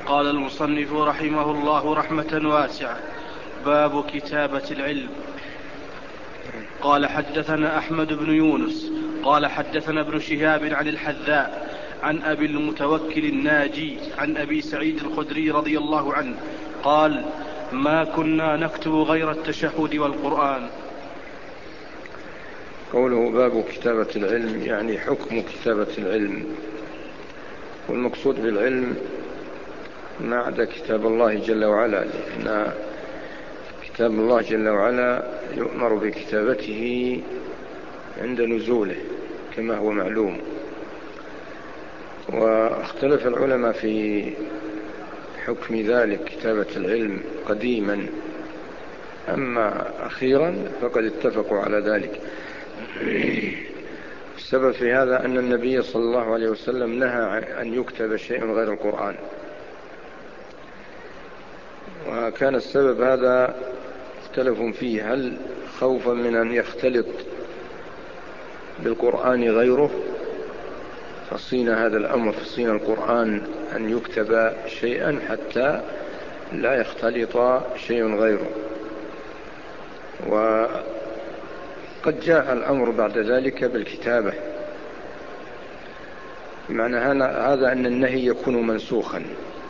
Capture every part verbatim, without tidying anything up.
قال المصنف رحمه الله رحمة واسعة: باب كتابة العلم. قال حدثنا أحمد بن يونس قال حدثنا ابن شهاب عن الحذاء عن أبي المتوكل الناجي عن أبي سعيد الخدري رضي الله عنه قال: ما كنا نكتب غير التشهد والقرآن. قوله باب كتابة العلم يعني حكم كتابة العلم، والمقصود بالعلم ما عدا كتاب الله جل وعلا، لأن كتاب الله جل وعلا يؤمر بكتابته عند نزوله كما هو معلوم. واختلف العلماء في حكم ذلك كتابة العلم قديما، أما أخيرا فقد اتفقوا على ذلك. السبب في هذا أن النبي صلى الله عليه وسلم نهى أن يكتب شيء غير القرآن، وكان السبب هذا اختلفوا فيه، هل خوفا من أن يختلط بالقرآن غيره فصين هذا الأمر، فصين القرآن أن يكتب شيئا حتى لا يختلط شيء غيره. وقد جاء الأمر بعد ذلك بالكتابة، بمعنى هذا أن النهي يكون منسوخا.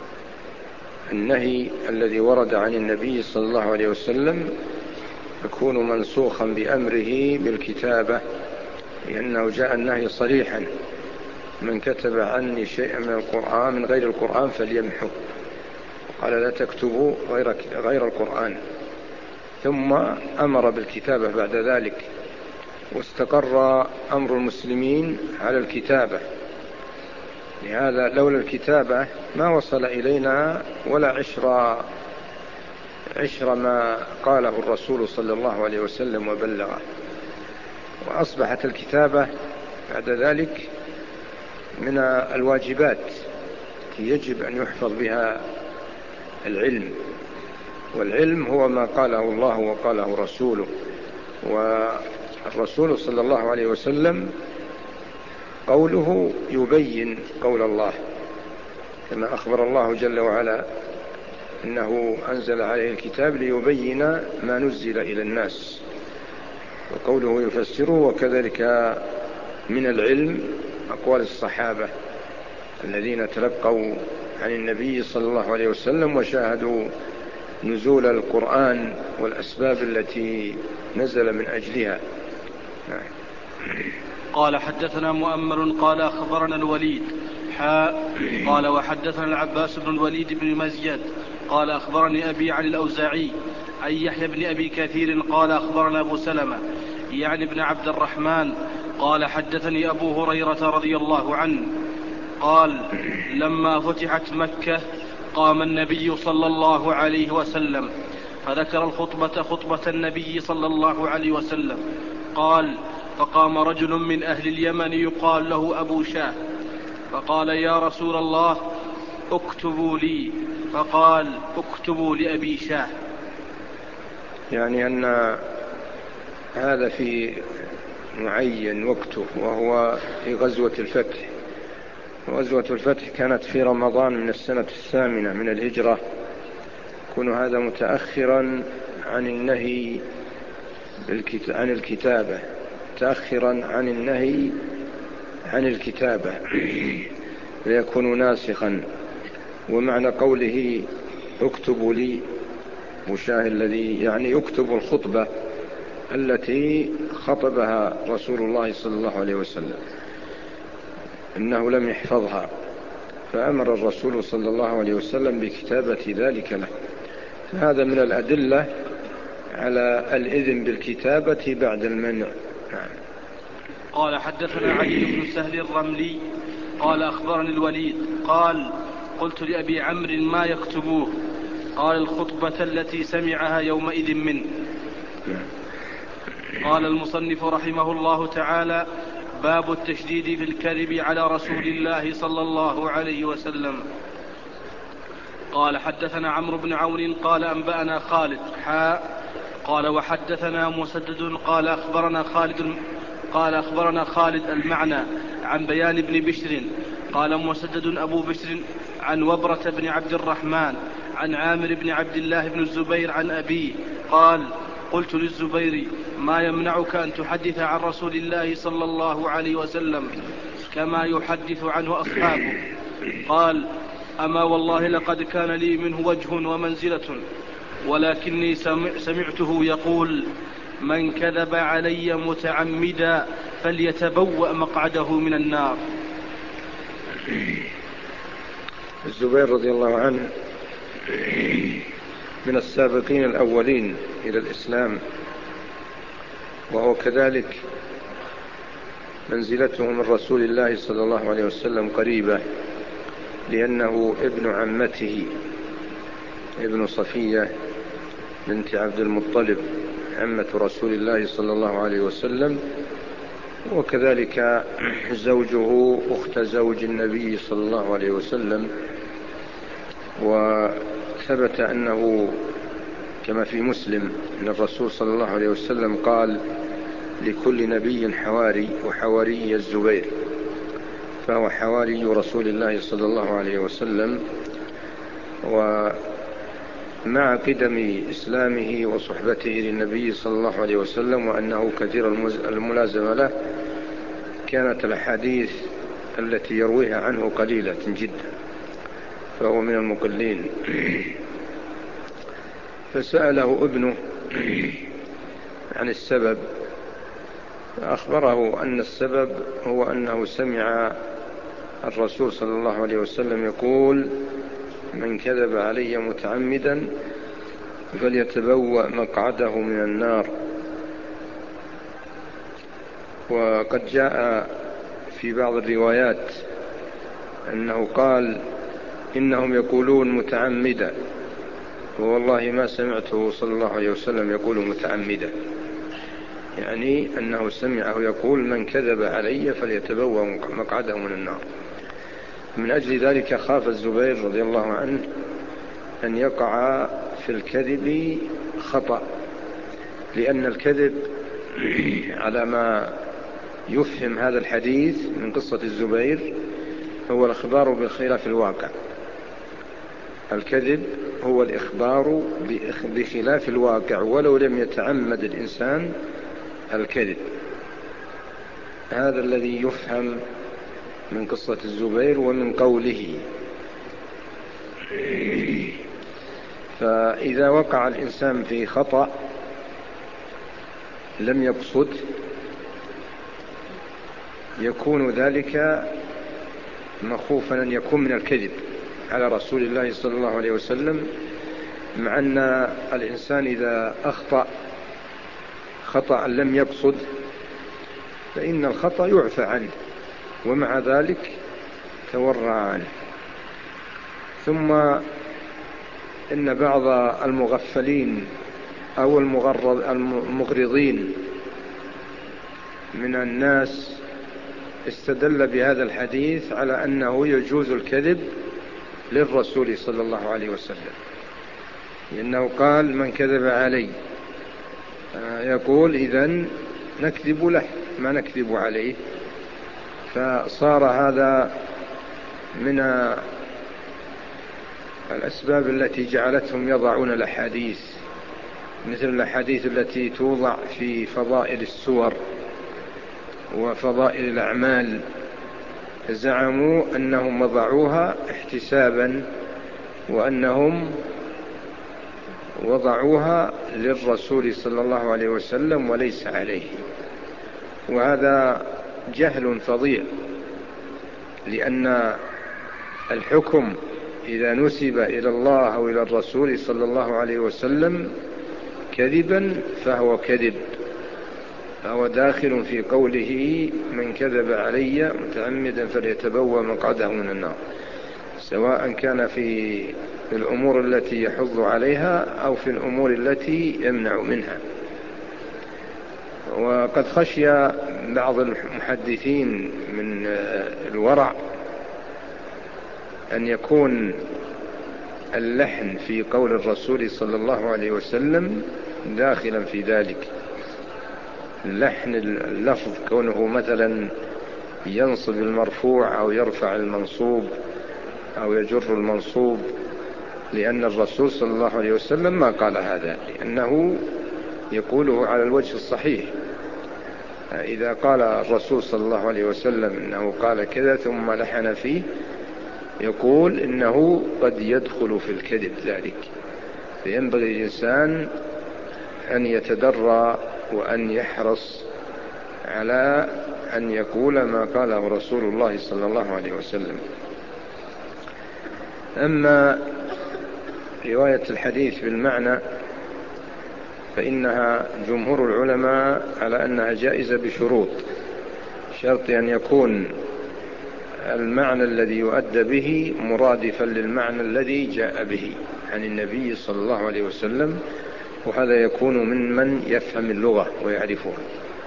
النهي الذي ورد عن النبي صلى الله عليه وسلم يكون منسوخا بأمره بالكتابة، لأنه جاء النهي صريحا: من كتب عني شيئا من القرآن من غير القرآن فليمحو. قال: لا تكتبوا غير, غير القرآن. ثم أمر بالكتابة بعد ذلك، واستقر أمر المسلمين على الكتابة. لهذا لولا الكتابة ما وصل إلينا ولا عشر عشر ما قاله الرسول صلى الله عليه وسلم وبلغه. وأصبحت الكتابة بعد ذلك من الواجبات التي يجب أن يحفظ بها العلم، والعلم هو ما قاله الله وقاله رسوله. والرسول صلى الله عليه وسلم قوله يبين قول الله، كما أخبر الله جل وعلا إنه أنزل عليه الكتاب ليبين ما نزل إلى الناس، وقوله يفسره. وكذلك من العلم أقوال الصحابة الذين تلقوا عن النبي صلى الله عليه وسلم وشاهدوا نزول القرآن والأسباب التي نزل من أجلها. قال حدثنا مؤمل قال أخبرنا الوليد حاء قال وحدثنا العباس بن الوليد بن مزيد قال أخبرني أبي عن الأوزاعي عن يحيى بن أبي كثير قال أخبرنا أبو سلمة يعني ابن عبد الرحمن قال حدثني أبو هريرة رضي الله عنه قال: لما فتحت مكة قام النبي صلى الله عليه وسلم فذكر الخطبة خطبة النبي صلى الله عليه وسلم. قال: فقام رجل من أهل اليمن يقال له أبو شاه فقال: يا رسول الله اكتبوا لي. فقال: اكتبوا لأبي شاه. يعني أن هذا في معين وقته، وهو في غزوة الفتح. غزوة الفتح كانت في رمضان من السنة الثامنة من الهجرة، يكون هذا متأخرا عن النهي عن الكتابة، متأخرا عن النهي عن الكتابة ليكون ناسخا. ومعنى قوله اكتبوا لي مشاه الذي يعني يكتب الخطبة التي خطبها رسول الله صلى الله عليه وسلم، إنه لم يحفظها، فأمر الرسول صلى الله عليه وسلم بكتابة ذلك له. هذا من الأدلة على الإذن بالكتابة بعد المنع. قال حدثنا علي بن سهل الرملي قال أخبرني الوليد قال: قلت لأبي عمرو ما يكتبوه؟ قال: الخطبة التي سمعها يومئذ منه. قال المصنف رحمه الله تعالى: باب التشديد في الكذب على رسول الله صلى الله عليه وسلم. قال حدثنا عمرو بن عون قال أنبأنا خالد حاء قال وحدثنا مسدد قال أخبرنا خالد قال أخبرنا خالد المعنى عن بيان بن بشر قال مسدد أبو بشر عن وبرة بن عبد الرحمن عن عامر بن عبد الله بن الزبير عن أبيه قال قلت للزبير ما يمنعك أن تحدث عن رسول الله صلى الله عليه وسلم كما يحدث عنه أصحابه؟ قال أما والله لقد كان لي منه وجه ومنزلة، ولكني سمعته يقول من كذب علي متعمدا فليتبوأ مقعده من النار. الزبير رضي الله عنه من السابقين الأولين إلى الإسلام، وهو كذلك منزلته من رسول الله صلى الله عليه وسلم قريبة، لأنه ابن عمته ابن صفية بنت عبد المطلب عمة رسول الله صلى الله عليه وسلم، وكذلك زوجه أخت زوج النبي صلى الله عليه وسلم. وثبت أنه كما في مسلم أن الرسول صلى الله عليه وسلم قال لكل نبي حواري وحواري الزبير، فهو حواري رسول الله صلى الله عليه وسلم. ومع قدم إسلامه وصحبته للنبي صلى الله عليه وسلم وأنه كثير الملازمة له، كانت الأحاديث التي يرويها عنه قليلة جدا، فهو من المقلين. فسأله ابنه عن السبب، فأخبره أن السبب هو أنه سمع الرسول صلى الله عليه وسلم يقول من كذب علي متعمدا فليتبوأ مقعده من النار. وقد جاء في بعض الروايات أنه قال إنهم يقولون متعمدا، ووالله ما سمعته صلى الله عليه وسلم يقول متعمدا، يعني أنه سمعه يقول من كذب علي فليتبوأ مقعده من النار. من أجل ذلك خاف الزبير رضي الله عنه أن يقع في الكذب خطأ، لأن الكذب على ما يفهم هذا الحديث من قصة الزبير هو الإخبار بخلاف الواقع. الكذب هو الإخبار بخلاف الواقع ولو لم يتعمد الإنسان الكذب. هذا الذي يفهم من قصة الزبير ومن قوله. فإذا وقع الإنسان في خطأ لم يقصد يكون ذلك مخوفا أن يكون من الكذب على رسول الله صلى الله عليه وسلم، مع أن الإنسان إذا أخطأ خطأ لم يقصد فإن الخطأ يعفى عنه، ومع ذلك تورع عنه. ثم إن بعض المغفلين أو المغرضين من الناس استدل بهذا الحديث على أنه يجوز الكذب للرسول صلى الله عليه وسلم، لأنه قال من كذب علي، يقول إذن نكذب له ما نكذب عليه. فصار هذا من الأسباب التي جعلتهم يضعون الأحاديث، مثل الأحاديث التي توضع في فضائل السور وفضائل الأعمال، زعموا أنهم وضعوها احتسابا وأنهم وضعوها للرسول صلى الله عليه وسلم وليس عليه. وهذا جهل فظيع، لأن الحكم إذا نسب إلى الله أو إلى الرسول صلى الله عليه وسلم كذبا فهو كذب، فهو داخل في قوله من كذب علي متعمدا فليتبوأ مقعده من النار، سواء كان في الأمور التي يحض عليها أو في الأمور التي يمنع منها. وقد خشي بعض المحدثين من الورع أن يكون اللحن في قول الرسول صلى الله عليه وسلم داخلا في ذلك. اللحن اللفظ كونه مثلا ينصب المرفوع أو يرفع المنصوب أو يجر المنصوب، لأن الرسول صلى الله عليه وسلم ما قال هذا، لأنه يقوله على الوجه الصحيح. إذا قال الرسول صلى الله عليه وسلم إنه قال كذا ثم لحن فيه، يقول إنه قد يدخل في الكذب ذلك، فينبغي الإنسان أن يتدرى وأن يحرص على أن يقول ما قاله رسول الله صلى الله عليه وسلم. أما رواية الحديث بالمعنى فإنها جمهور العلماء على أنها جائزة بشروط، شرط أن يكون المعنى الذي يؤدى به مرادفا للمعنى الذي جاء به عن النبي صلى الله عليه وسلم، وهذا يكون من من يفهم اللغة ويعرفها،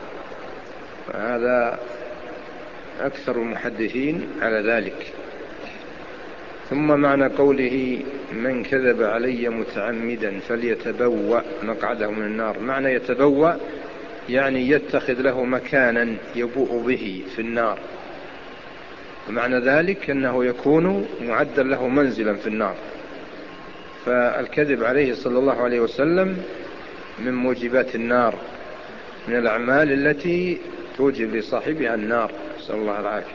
وهذا أكثر المحدثين على ذلك. ثم معنى قوله من كذب علي متعمدا فليتبوأ مقعده من النار، معنى يتبوأ يعني يتخذ له مكانا يبوء به في النار، ومعنى ذلك أنه يكون معدا له منزلا في النار. فالكذب عليه صلى الله عليه وسلم من موجبات النار، من الأعمال التي توجب لصاحبها النار، نسأل الله العافية.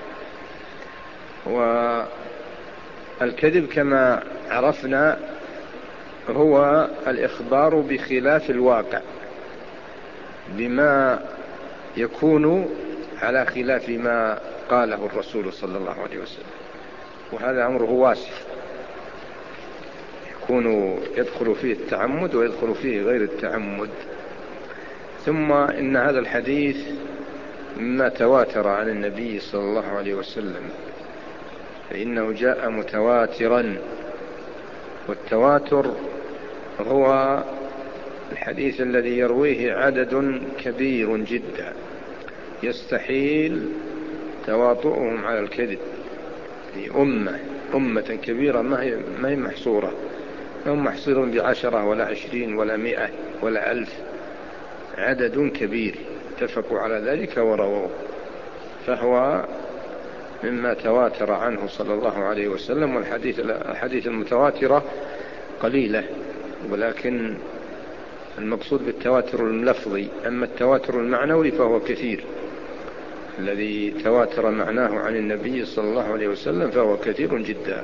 والكذب كما عرفنا هو الإخبار بخلاف الواقع، بما يكون على خلاف ما قاله الرسول صلى الله عليه وسلم، وهذا أمره واسع، يكون يدخل فيه التعمد ويدخل فيه غير التعمد. ثم إن هذا الحديث مما تواتر عن النبي صلى الله عليه وسلم، فإنه جاء متواترا، والتواتر هو الحديث الذي يرويه عدد كبير جدا يستحيل تواطؤهم على الكذب، في أمة أمة كبيرة ما هي ما هي محصورة، ما هم محصورون بعشرة ولا عشرين ولا مئة ولا ألف، عدد كبير اتفقوا على ذلك ورووه، فهو مما تواتر عنه صلى الله عليه وسلم. والحديث الحديث المتواترة قليلة، ولكن المقصود بالتواتر اللفظي. أما التواتر المعنوي فهو كثير، الذي تواتر معناه عن النبي صلى الله عليه وسلم فهو كثير جدا.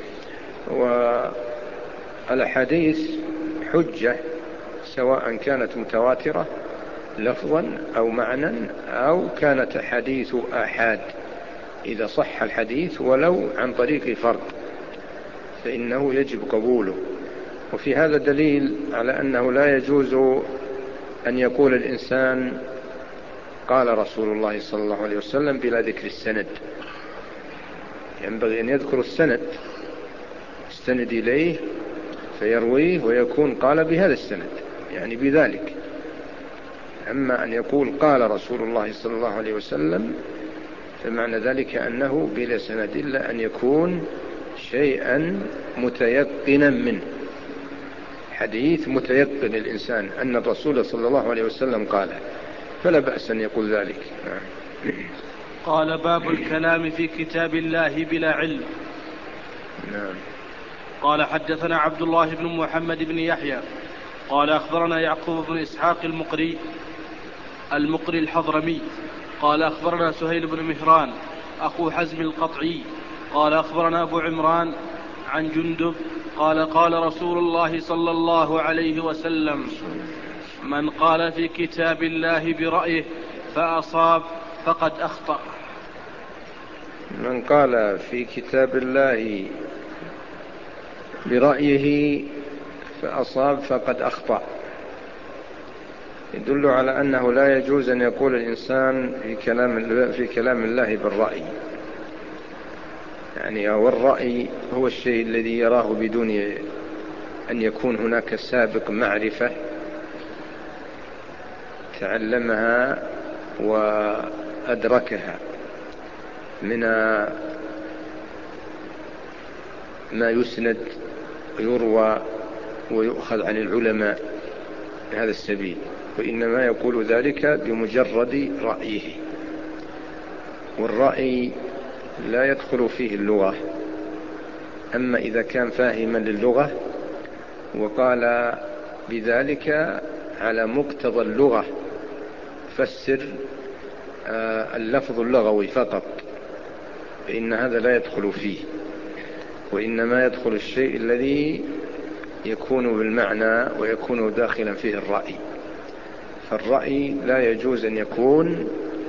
والحديث حجة سواء كانت متواترة لفظا أو معنى، أو كانت حديث آحاد، إذا صح الحديث ولو عن طريق فرد فإنه يجب قبوله. وفي هذا دليل على أنه لا يجوز أن يقول الإنسان قال رسول الله صلى الله عليه وسلم بلا ذكر السند، ينبغي أن يذكر السند، يستند إليه فيرويه ويكون قال بهذا السند، يعني بذلك. أما أن يقول قال رسول الله صلى الله عليه وسلم فمعنى ذلك أنه بلا سند، إلا أن يكون شيئا متيقنا منه، حديث متيقن الإنسان أن الرسول صلى الله عليه وسلم قال، فلا بأس أن يقول ذلك. قال باب الكلام في كتاب الله بلا علم. نعم. قال حدثنا عبد الله بن محمد بن يحيى قال أخبرنا يعقوب بن إسحاق المقري المقري الحضرمي قال أخبرنا سهيل بن مهران أخو حزم القطعي قال أخبرنا أبو عمران عن جندب قال قال رسول الله صلى الله عليه وسلم من قال في كتاب الله برأيه فأصاب فقد أخطأ. من قال في كتاب الله برأيه فأصاب فقد أخطأ، يدل على أنه لا يجوز أن يقول الإنسان في كلام في كلام الله بالرأي، يعني هو الرأي هو الشيء الذي يراه بدون أن يكون هناك سابق معرفة تعلمها وأدركها من ما يسند ويروى ويؤخذ عن العلماء بهذا السبيل، وإنما يقول ذلك بمجرد رأيه. والرأي لا يدخل فيه اللغة، أما إذا كان فاهما للغة وقال بذلك على مقتضى اللغة فسر اللفظ اللغوي فقط، فإن هذا لا يدخل فيه، وإنما يدخل الشيء الذي يكون بالمعنى ويكون داخلا فيه الرأي. فالرأي لا يجوز أن يكون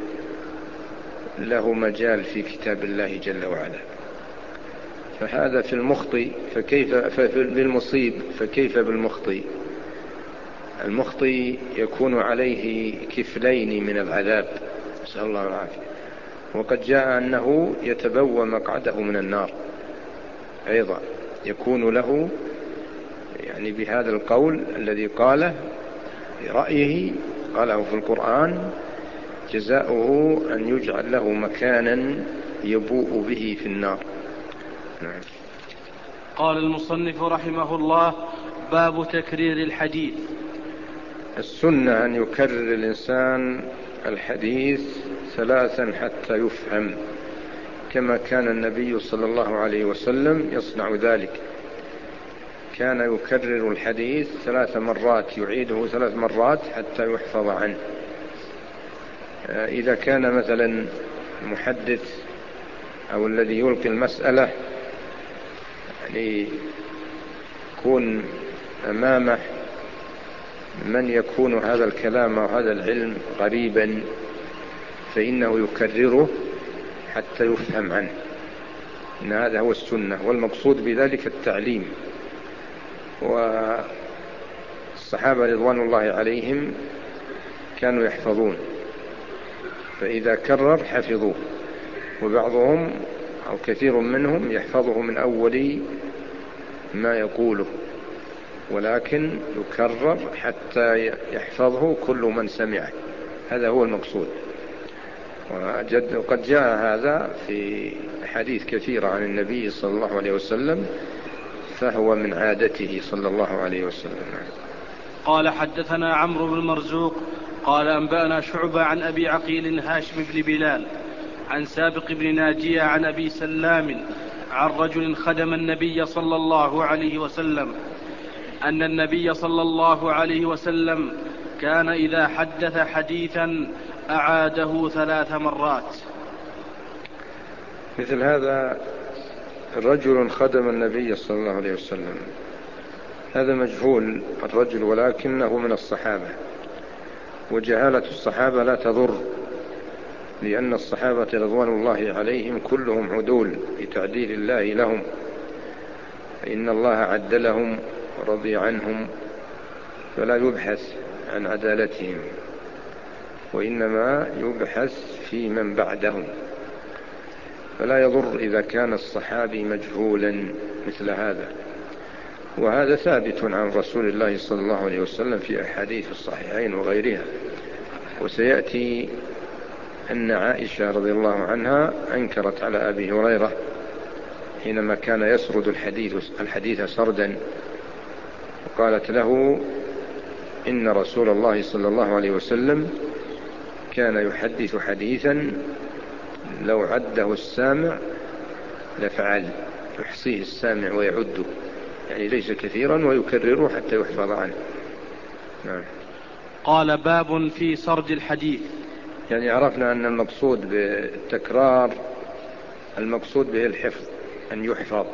له مجال في كتاب الله جل وعلا. فهذا في المخطئ، فكيف بالمصيب فكيف بالمخطئ؟ المخطئ يكون عليه كفلين من العذاب، نسأل الله العافية. وقد جاء أنه يتبوى مقعده من النار أيضا، يكون له يعني بهذا القول الذي قاله برأيه قاله في القرآن جزاؤه أن يجعل له مكانا يبوء به في النار. نعم. قال المصنف رحمه الله: باب تكرير الحديث. السنة أن يكرر الإنسان الحديث ثلاثا حتى يفهم، كما كان النبي صلى الله عليه وسلم يصنع ذلك. كان يكرر الحديث ثلاث مرات، يعيده ثلاث مرات حتى يحفظ عنه. إذا كان مثلا المحدث أو الذي يلقي المسألة يعني يكون أمامه من يكون هذا الكلام أو هذا العلم غريبا، فإنه يكرره حتى يفهم عنه، إن هذا هو السنة، والمقصود بذلك التعليم. والصحابة رضوان الله عليهم كانوا يحفظون، فإذا كرر حفظوه، وبعضهم أو كثير منهم يحفظه من أول ما يقوله، ولكن يكرر حتى يحفظه كل من سمعه، هذا هو المقصود. وقد جاء هذا في حديث كثيرة عن النبي صلى الله عليه وسلم، فهو من عادته صلى الله عليه وسلم. قال: حدثنا عمرو بن مرزوق قال أنبأنا شعبة عن أبي عقيل هاشم بن بلال عن سابق بن ناجية عن أبي سلام عن رجل خدم النبي صلى الله عليه وسلم أن النبي صلى الله عليه وسلم كان إذا حدث حديثا أعاده ثلاث مرات. مثل هذا رجل خدم النبي صلى الله عليه وسلم، هذا مجهول الرجل ولكنه من الصحابة، وجهالة الصحابة لا تضر، لأن الصحابة رضوان الله عليهم كلهم عدول بتعديل الله لهم، فإن الله عدلهم ورضي عنهم، فلا يبحث عن عدالتهم، وإنما يبحث في من بعدهم. فلا يضر إذا كان الصحابي مجهولا مثل هذا. وهذا ثابت عن رسول الله صلى الله عليه وسلم في أحاديث الصحيحين وغيرها. وسيأتي أن عائشة رضي الله عنها أنكرت على أبي هريرة حينما كان يسرد الحديث, الحديث سردا، وقالت له إن رسول الله صلى الله عليه وسلم كان يحدث حديثا لو عده السامع لفعل، يحصيه السامع ويعده، يعني ليس كثيرا ويكرره حتى يحفظ عنه. نعم. قال: باب في سرد الحديث. يعني عرفنا أن المقصود بالتكرار المقصود به الحفظ، أن يحفظ،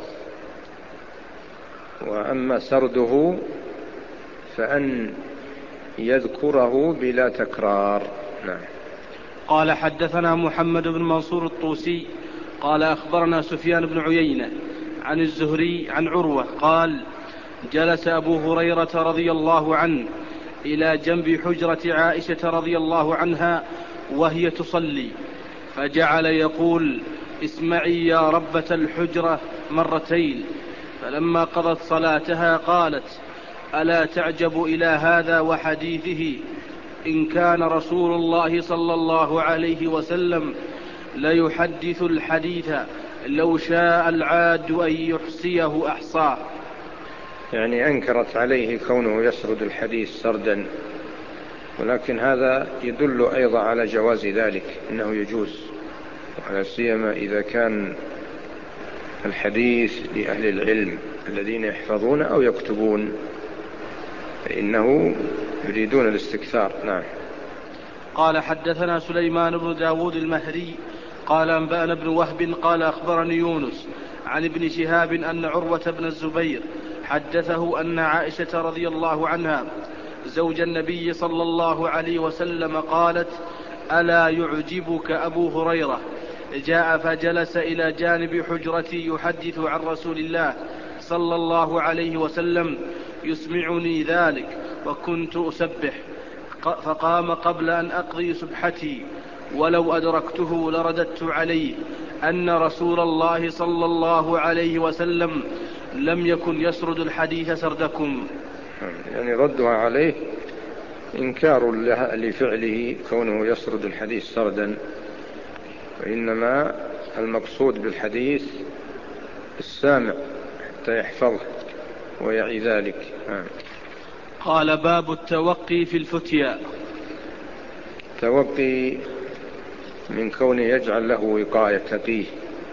وأما سرده فأن يذكره بلا تكرار. نعم. قال: حدثنا محمد بن منصور الطوسي قال أخبرنا سفيان بن عيينة عن الزهري عن عروة قال: جلس أبو هريرة رضي الله عنه إلى جنب حجرة عائشة رضي الله عنها وهي تصلي، فجعل يقول: اسمعي يا ربة الحجرة مرتين، فلما قضت صلاتها قالت: ألا تعجب إلى هذا وحديثه؟ إن كان رسول الله صلى الله عليه وسلم ليحدث الحديث لو شاء العاد أن يحصيه أحصاه. يعني أنكرت عليه كونه يسرد الحديث سردا، ولكن هذا يدل أيضا على جواز ذلك، إنه يجوز، وعلى سيما إذا كان الحديث لأهل العلم الذين يحفظون أو يكتبون، فإنه يريدون الاستكثار. نعم. قال حدثنا سليمان بن داود المهري قال أنبأنا بن وهب قال أخبرني يونس عن ابن شهاب أن عروة بن الزبير حدثه أن عائشة رضي الله عنها زوج النبي صلى الله عليه وسلم قالت: ألا يعجبك أبو هريرة جاء فجلس إلى جانب حجرتي يحدث عن رسول الله صلى الله عليه وسلم يسمعني ذلك وكنت أسبح، فقام قبل أن أقضي سبحتي ولو أدركته لرددت عليه أن رسول الله صلى الله عليه وسلم لم يكن يسرد الحديث سردكم. يعني ردها عليه إنكار لفعله كونه يسرد الحديث سردا، وإنما المقصود بالحديث السامع حتى يحفظه ويعي ذلك. قال: باب التوقي في الفتيا. توقي من كونه يجعل له وقاية تقيه،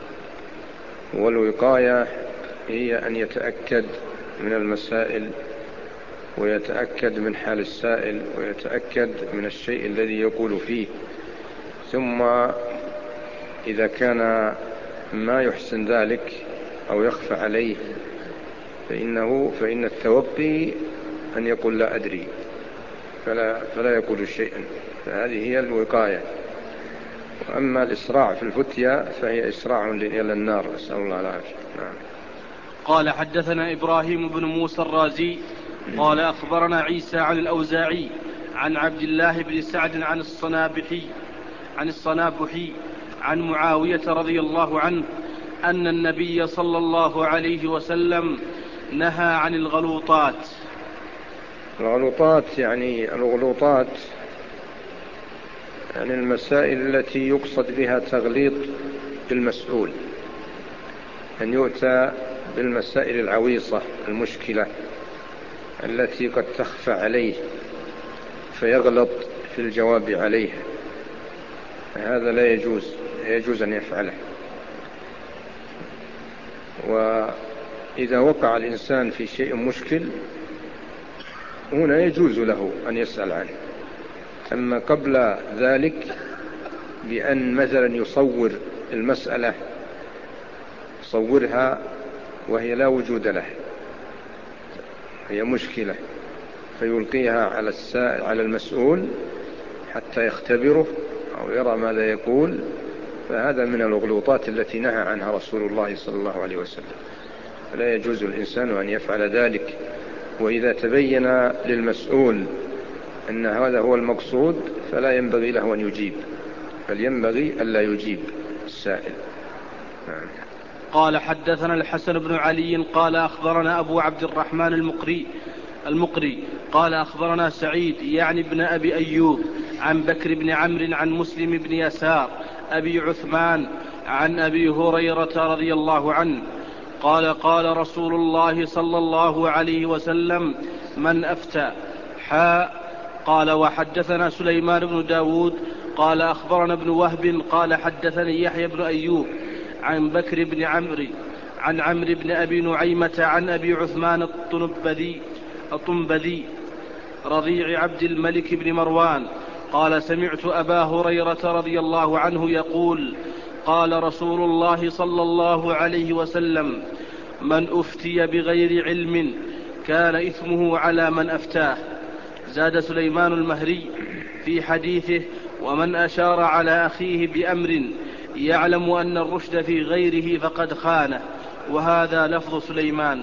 والوقاية هي أن يتأكد من المسائل ويتأكد من حال السائل ويتأكد من الشيء الذي يقول فيه، ثم إذا كان ما يحسن ذلك أو يخفى عليه فإنه فإن التوقي أن يقول لا أدري فلا, فلا يقول شيئا، فهذه هي الوقاية. وأما الإسراع في الفتيا فهي إسراع إلى النار، أسأل الله العافية. نعم. قال حدثنا إبراهيم بن موسى الرازي قال أخبرنا عيسى عن الأوزاعي عن عبد الله بن سعد عن الصنابحي عن الصنابحي عن معاوية رضي الله عنه أن النبي صلى الله عليه وسلم نهى عن الغلوطات. الغلوطات يعني الغلوطات يعني المسائل التي يقصد بها تغليط بالمسؤول، أن يؤتى بالمسائل العويصة المشكلة التي قد تخفى عليه فيغلط في الجواب عليها، هذا لا يجوز لا يجوز أن يفعله. وإذا وقع الإنسان في شيء مشكل هنا يجوز له أن يسأل عنه، أما قبل ذلك بأن مثلا يصور المسألة يصورها وهي لا وجود له، هي مشكلة، فيلقيها على السائل على المسؤول حتى يختبره أو يرى ماذا يقول، فهذا من الغلوطات التي نهى عنها رسول الله صلى الله عليه وسلم، فلا يجوز الإنسان أن يفعل ذلك. وإذا تبين للمسؤول أن هذا هو المقصود فلا ينبغي له أن يجيب، بل ينبغي ألا يجيب السائل. قال حدثنا الحسن بن علي قال أخبرنا أبو عبد الرحمن المقري المقري قال أخبرنا سعيد يعني ابن أبي أيوب عن بكر بن عمرو عن مسلم بن يسار أبي عثمان عن أبي هريرة رضي الله عنه قال قال رسول الله صلى الله عليه وسلم: من أفتى حاء. قال وحدثنا سليمان بن داود قال أخبرنا ابن وهب قال حدثني يحيى بن أيوب عن بكر بن عمرو عن عمرو بن أبي نعيمة عن أبي عثمان الطنبذي الطنبذي رضيع عبد الملك بن مروان قال: سمعت أبا هريرة رضي الله عنه يقول: قال رسول الله صلى الله عليه وسلم: من أفتي بغير علم كان إثمه على من أفتاه. زاد سليمان المهري في حديثه: ومن أشار على أخيه بأمر يعلم أن الرشد في غيره فقد خانه. وهذا لفظ سليمان.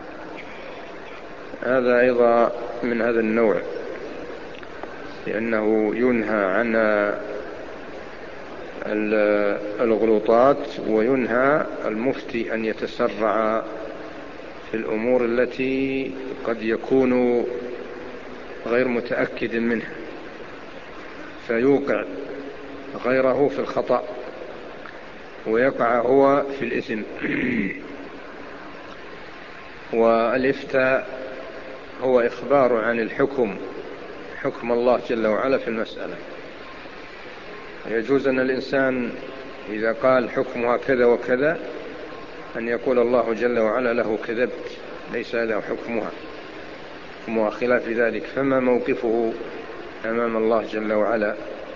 هذا أيضا من هذا النوع، لأنه ينهى عن الغلوطات وينهى المفتي أن يتسرع في الأمور التي قد يكون غير متأكد منها فيوقع غيره في الخطأ ويقع هو في الإثم. والإفتاء هو إخبار عن الحكم حكم الله جل وعلا في المسألة. يجوز أن الإنسان إذا قال حكمها كذا وكذا أن يقول الله جل وعلا له كذبت، ليس هذا حكمها، حكمها خلاف ذلك، فما موقفه أمام الله جل وعلا؟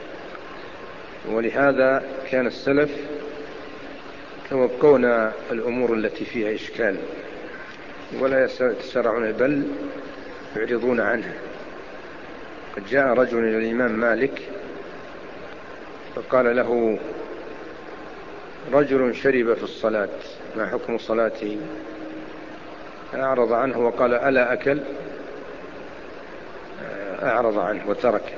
ولهذا كان السلف يتوقون الأمور التي فيها إشكال ولا يتسرعون بل يعرضون عنها. قد جاء رجل إلى الإمام مالك فقال له رجل شرب في الصلاة، ما حكم صلاته؟ أعرض عنه وقال ألا أكل؟ أعرض عنه وترك.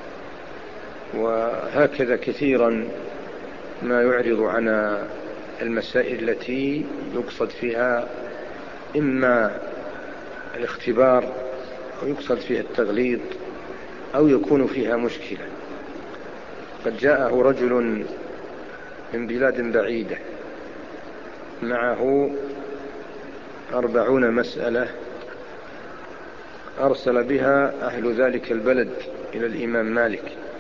وهكذا كثيرا ما يعرض عن المسائل التي يقصد فيها إما الاختبار أو يقصد فيها التغليظ أو يكون فيها مشكلة. قد جاءه رجل من بلاد بعيدة معه أربعون مسألة أرسل بها أهل ذلك البلد إلى الإمام مالك،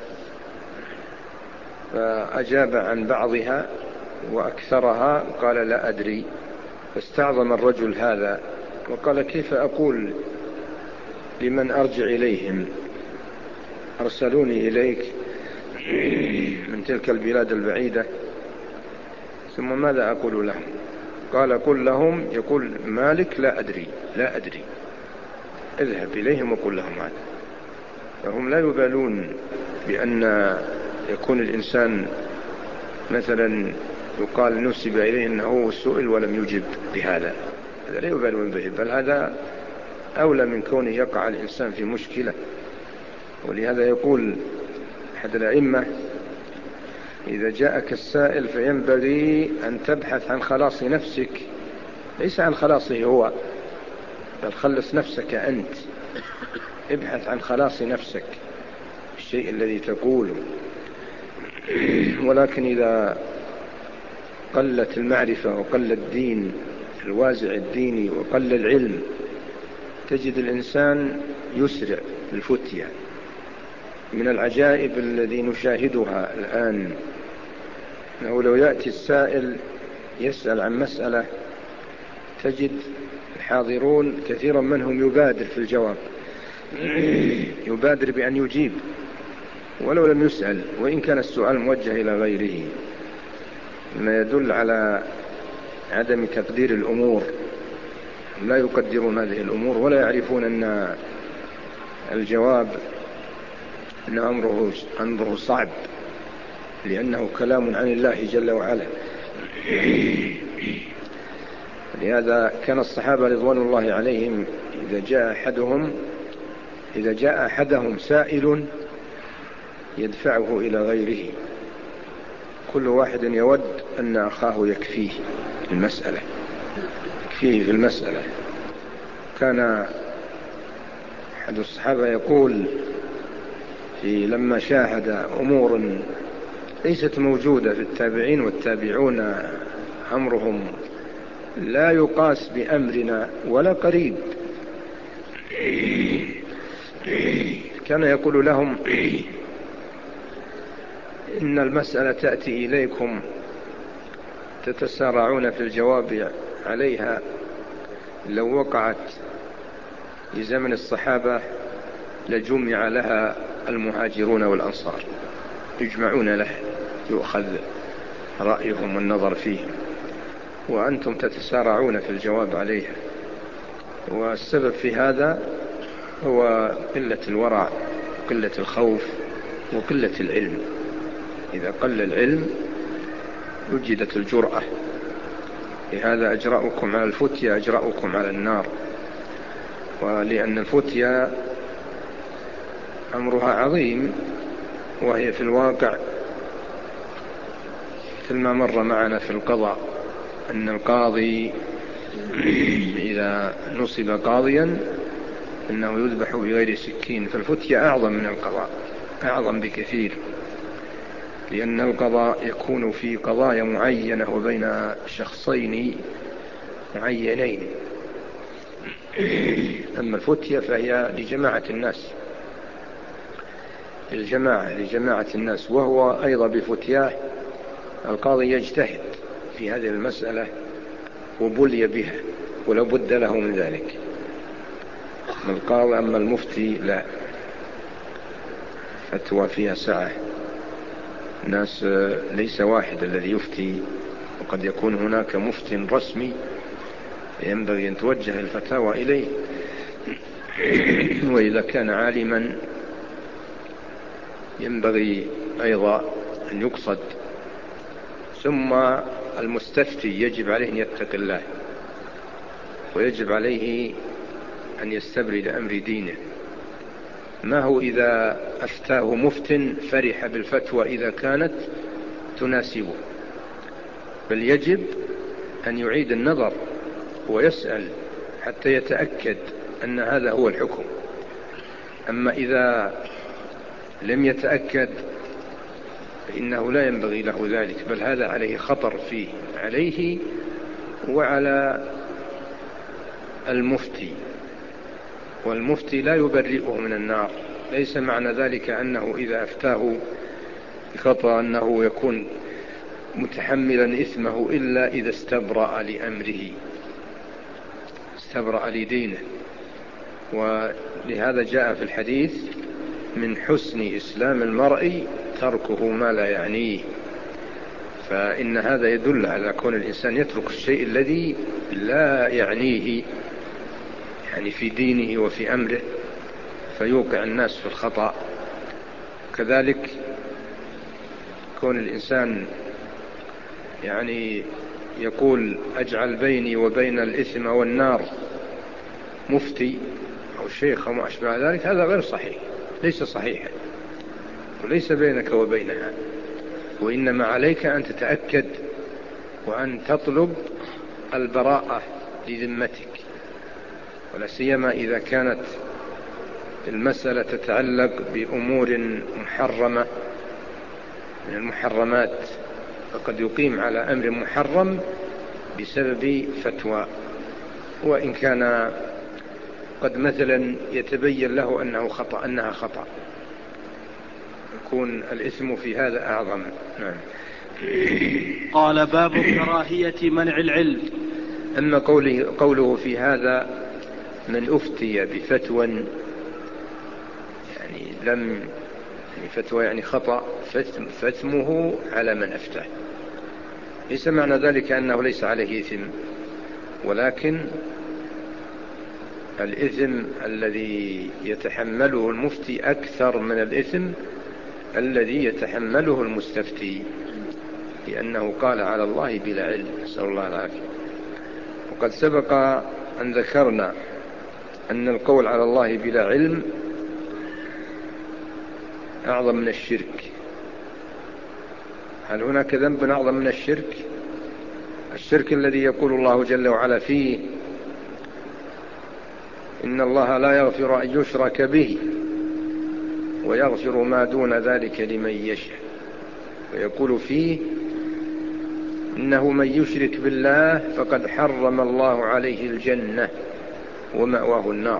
فأجاب عن بعضها وأكثرها قال لا أدري. فاستعظم الرجل هذا وقال كيف أقول لمن أرجع إليهم أرسلوني إليك من تلك البلاد البعيدة، ثم ماذا أقول لهم؟ قال قل لهم يقول مالك لا أدري لا أدري، اذهب إليهم وقل لهم هذا. فهم لا يبالون بأن يكون الإنسان مثلا يقال نسب إليه أنه سئل ولم يجب بهذا، هذا لا يبالون به، بل هذا أولى من كونه يقع الإنسان في مشكلة. ولهذا يقول أحد الأئمة إذا جاءك السائل فينبغي أن تبحث عن خلاص نفسك، ليس عن خلاصه هو، بل خلص نفسك أنت، ابحث عن خلاص نفسك الشيء الذي تقوله. ولكن إذا قلت المعرفة وقل الدين الوازع الديني وقل العلم تجد الإنسان يسرع بالفتية. من العجائب الذي نشاهدها الآن أنه لو يأتي السائل يسأل عن مسألة تجد الحاضرون كثيرا منهم يبادر في الجواب، يبادر بأن يجيب ولو لم يسأل، وإن كان السؤال موجه إلى غيره، ما يدل على عدم تقدير الأمور. لا يقدرون هذه الأمور ولا يعرفون أن الجواب أن أمره, أمره صعب، لأنه كلام عن الله جل وعلا. لهذا كان الصحابة رضوان الله عليهم إذا جاء أحدهم إذا جاء أحدهم سائل يدفعه إلى غيره، كل واحد يود أن أخاه يكفيه المسألة يكفيه في المسألة. كان أحد الصحابة يقول في لما شاهد أمور ليست موجودة في التابعين، والتابعون أمرهم لا يقاس بأمرنا ولا قريب، كان يقول لهم إن المسألة تأتي إليكم تتسارعون في الجواب عليها، لو وقعت في زمن الصحابة لجمع لها المهاجرون والأنصار، يجمعون له يؤخذ رأيهم والنظر فيهم، وأنتم تتسارعون في الجواب عليها. والسبب في هذا هو قلة الورع، قلة الخوف، وقلة العلم. إذا قل العلم وجدت الجرأة. لهذا أجرأكم على الفتية أجرأكم على النار. ولأن الفتية أمرها عظيم، وهي في الواقع مثل ما مر معنا في القضاء أن القاضي إذا نصب قاضيا أنه يذبح بغير سكين، فالفتية أعظم من القضاء، أعظم بكثير، لأن القضاء يكون في قضايا معينة وبين شخصين معينين، أما الفتية فهي لجماعة الناس للجماعة لجماعة الناس. وهو أيضا بفتياه القاضي يجتهد في هذه المسألة وبلي بها ولا بد له من ذلك. القاضي أما المفتي لا، فتوى فيها سعة. الناس ليس واحد الذي يفتي، وقد يكون هناك مفتي رسمي ينبغي أن توجه الفتاوى إليه، وإذا كان عالما ينبغي أيضا أن يقصد. ثم المستفتي يجب عليه أن يتقي الله، ويجب عليه أن يستبرد أمر دينه. ما هو إذا أفتاه مفت فرح بالفتوى إذا كانت تناسبه، بل يجب أن يعيد النظر ويسأل حتى يتأكد أن هذا هو الحكم. أما إذا لم يتأكد فإنه لا ينبغي له ذلك، بل هذا عليه خطر فيه، عليه وعلى المفتي. والمفتي لا يبرئه من النار. ليس معنى ذلك أنه إذا أفتاه بخطأ أنه يكون متحملا إثمه إلا إذا استبرأ لأمره، استبرأ لدينه. ولهذا جاء في الحديث: من حسن إسلام المرء تركه ما لا يعنيه. فإن هذا يدل على كون الإنسان يترك الشيء الذي لا يعنيه، يعني في دينه وفي أمره، فيوقع الناس في الخطأ. كذلك كون الإنسان يعني يقول أجعل بيني وبين الإثم والنار مفتي أو شيخ أو ما أشبه ذلك، هذا غير صحيح، ليس صحيحا، وليس بينك وبينها. وإنما عليك أن تتأكد وأن تطلب البراءة لذمتك، ولا سيما إذا كانت المسألة تتعلق بأمور محرمة من المحرمات، فقد يقيم على أمر محرم بسبب فتوى، وإن كان قد مثلا يتبين له أنه خطأ أنها خطأ، يكون الإثم في هذا أعظم. نعم. قال: باب كراهية منع العلم. أما قوله, قوله في هذا: من أفتي بفتوى، يعني لم يعني فتوى يعني خطأ، فاثمه على من أفتاه. ليس معنى ذلك أنه ليس عليه إثم، ولكن الإثم الذي يتحمله المفتي أكثر من الإثم الذي يتحمله المستفتي، لأنه قال على الله بلا علم، نسأل الله العافية. وقد سبق أن ذكرنا أن القول على الله بلا علم أعظم من الشرك. هل هناك ذنب أعظم من الشرك؟ الشرك الذي يقول الله جل وعلا فيه: إن الله لا يغفر أن يشرك به ويغفر ما دون ذلك لمن يشاء. ويقول فيه: إنه من يشرك بالله فقد حرم الله عليه الجنة ومأواه النار.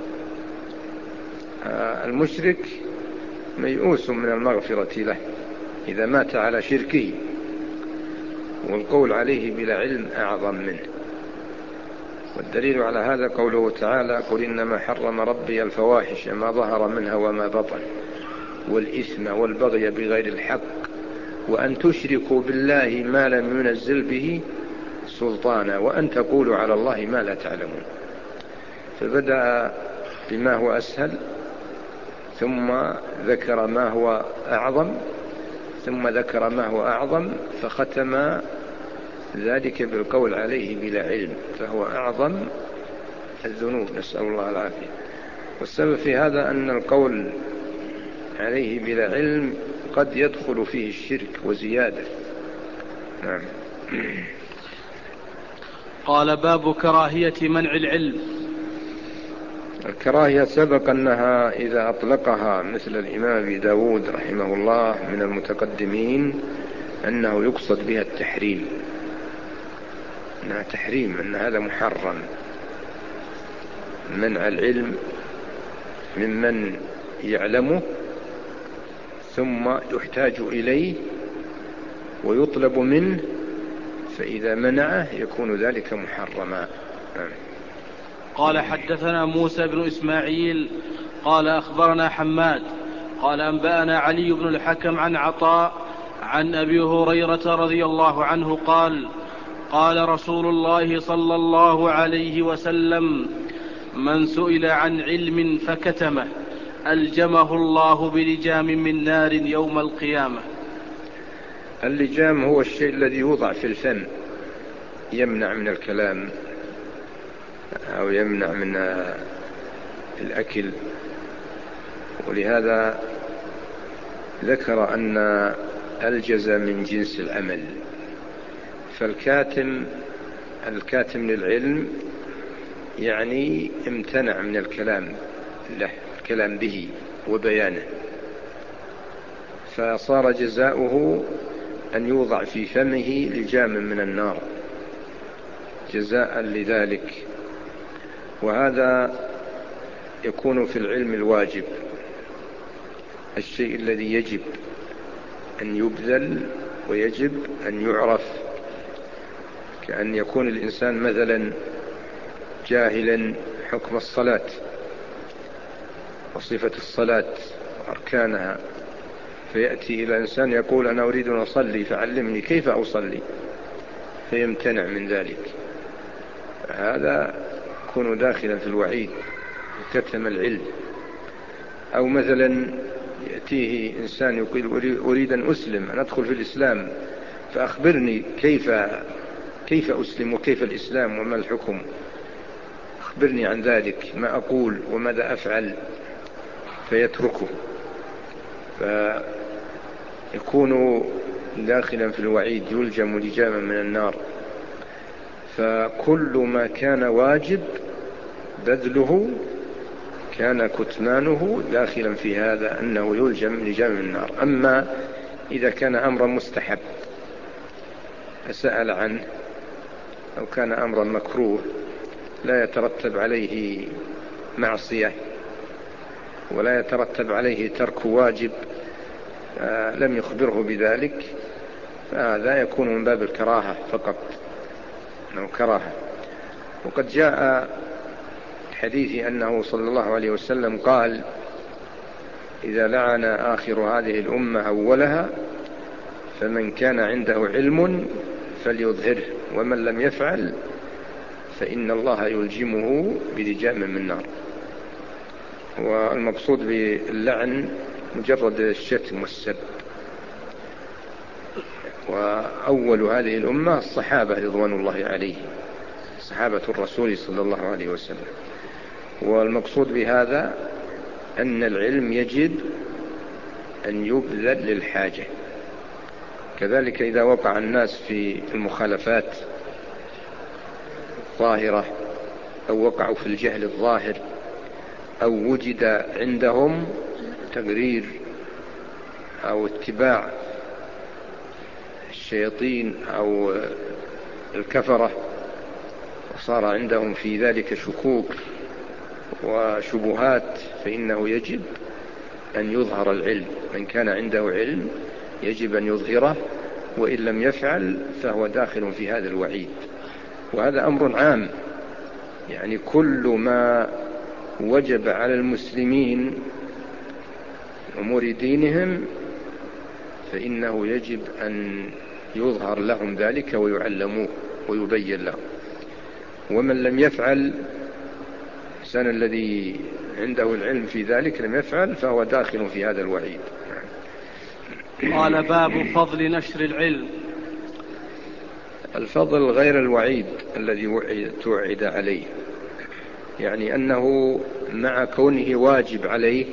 المشرك ميؤوس من المغفرة له إذا مات على شركه، والقول عليه بلا علم أعظم منه. والدليل على هذا قوله تعالى: قل إنما حرم ربي الفواحش ما ظهر منها وما بطن والإثم والبغي بغير الحق وأن تشركوا بالله ما لم ينزل به سلطانا وأن تقولوا على الله ما لا تعلمون. فبدأ بما هو أسهل، ثم ذكر ما هو أعظم، ثم ذكر ما هو أعظم، فختم ذلك بالقول عليه بلا علم، فهو أعظم الذنوب، نسأل الله العافية. والسبب في هذا أن القول عليه بلا علم قد يدخل فيه الشرك وزيادة. نعم. قال: باب كراهية منع العلم. الكراهية سبق أنها إذا أطلقها مثل الإمام أبي داود رحمه الله من المتقدمين أنه يقصد بها التحريم، أنها تحريم، أن هذا محرم. منع العلم ممن يعلمه ثم يحتاج إليه ويطلب منه فإذا منعه يكون ذلك محرما. قال حدثنا موسى بن إسماعيل قال أخبرنا حماد قال أنبأنا علي بن الحكم عن عطاء عن أبي هريرة رضي الله عنه قال قال رسول الله صلى الله عليه وسلم من سئل عن علم فكتمه ألجمه الله بلجام من نار يوم القيامة. اللجام هو الشيء الذي يوضع في الفم يمنع من الكلام أو يمنع من الأكل، ولهذا ذكر أن الجزاء من جنس العمل. فالكاتم الكاتم للعلم يعني امتنع من الكلام له الكلام به وبيانه، فصار جزاؤه أن يوضع في فمه لجام من النار جزاء لذلك. وهذا يكون في العلم الواجب، الشيء الذي يجب أن يبذل ويجب أن يعرف، كأن يكون الإنسان مثلا جاهلا حكم الصلاة وصفة الصلاة وأركانها، فيأتي إلى إنسان يقول أنا أريد أن أصلي فعلمني كيف أصلي، فيمتنع من ذلك، هذا يكون داخلا في الوعيد كتم العلم. أو مثلا يأتيه إنسان يقول أريد أن أسلم أن أدخل في الإسلام فأخبرني كيف كيف أسلم وكيف الإسلام وما الحكم، أخبرني عن ذلك ما أقول وماذا أفعل، فيتركه، فيكون داخلا في الوعيد يلجم لجاما من النار. فكل ما كان واجب بذله كان كتمانه داخلا في هذا أنه يلجم لجام من النار. أما إذا كان أمرا مستحب فسأل عنه أو كان أمرا مكروه لا يترتب عليه معصية ولا يترتب عليه ترك واجب لم يخبره بذلك، فهذا يكون من باب الكراهة فقط أو كراهة. وقد جاء حديث أنه صلى الله عليه وسلم قال إذا لعن آخر هذه الأمة أولها فمن كان عنده علم فليظهره ومن لم يفعل فإن الله يلجمه بلجام من نار. والمقصود باللعن مجرد الشتم والسب. وأول هذه الأمة الصحابة رضوان الله عليهم، صحابة الرسول صلى الله عليه وسلم. والمقصود بهذا أن العلم يجب أن يبذل للحاجة. كذلك إذا وقع الناس في المخالفات الظاهرة أو وقعوا في الجهل الظاهر أو وجد عندهم تقرير أو اتباع الشياطين أو الكفرة وصار عندهم في ذلك شكوك وشبهات، فإنه يجب أن يظهر العلم. من كان عنده علم يجب أن يظهره، وإن لم يفعل فهو داخل في هذا الوعيد. وهذا أمر عام، يعني كل ما وجب على المسلمين أمور دينهم فإنه يجب أن يظهر لهم ذلك ويعلموه ويبين لهم. ومن لم يفعل الإنسان الذي عنده العلم في ذلك لم يفعل فهو داخل في هذا الوعيد. قال باب فضل نشر العلم. الفضل غير الوعيد الذي توعد عليه، يعني أنه مع كونه واجب عليه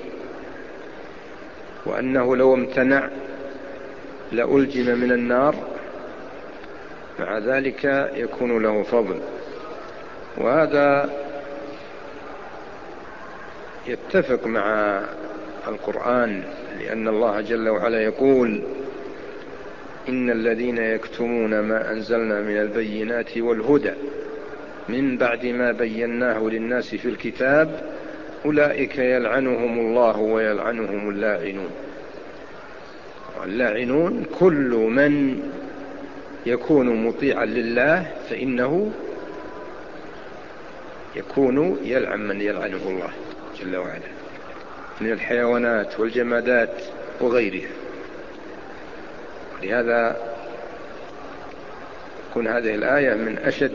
وأنه لو امتنع لألجم من النار، مع ذلك يكون له فضل. وهذا يتفق مع القرآن، لأن الله جل وعلا يقول إن الذين يكتمون ما أنزلنا من البينات والهدى من بعد ما بيناه للناس في الكتاب أولئك يلعنهم الله ويلعنهم اللاعنون. واللاعنون كل من يكون مطيعا لله فإنه يكون يلعن من يلعنه الله جل وعلا من الحيوانات والجمادات وغيرها. لهذا تكون هذه الآية من أشد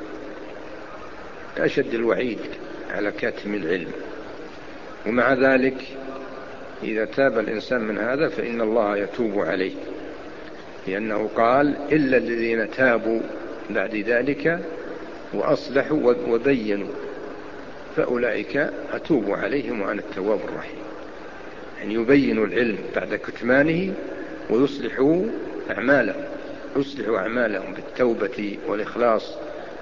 أشد الوعيد على كاتم العلم. ومع ذلك إذا تاب الإنسان من هذا فإن الله يتوب عليه، لأنه قال إلا الذين تابوا بعد ذلك وأصلحوا وبينوا فأولئك أتوب عليهم وأنا التواب الرحيم. يعني يبينوا العلم بعد كتمانه ويصلحوا أعمالهم يصلحوا أعمالهم بالتوبة والإخلاص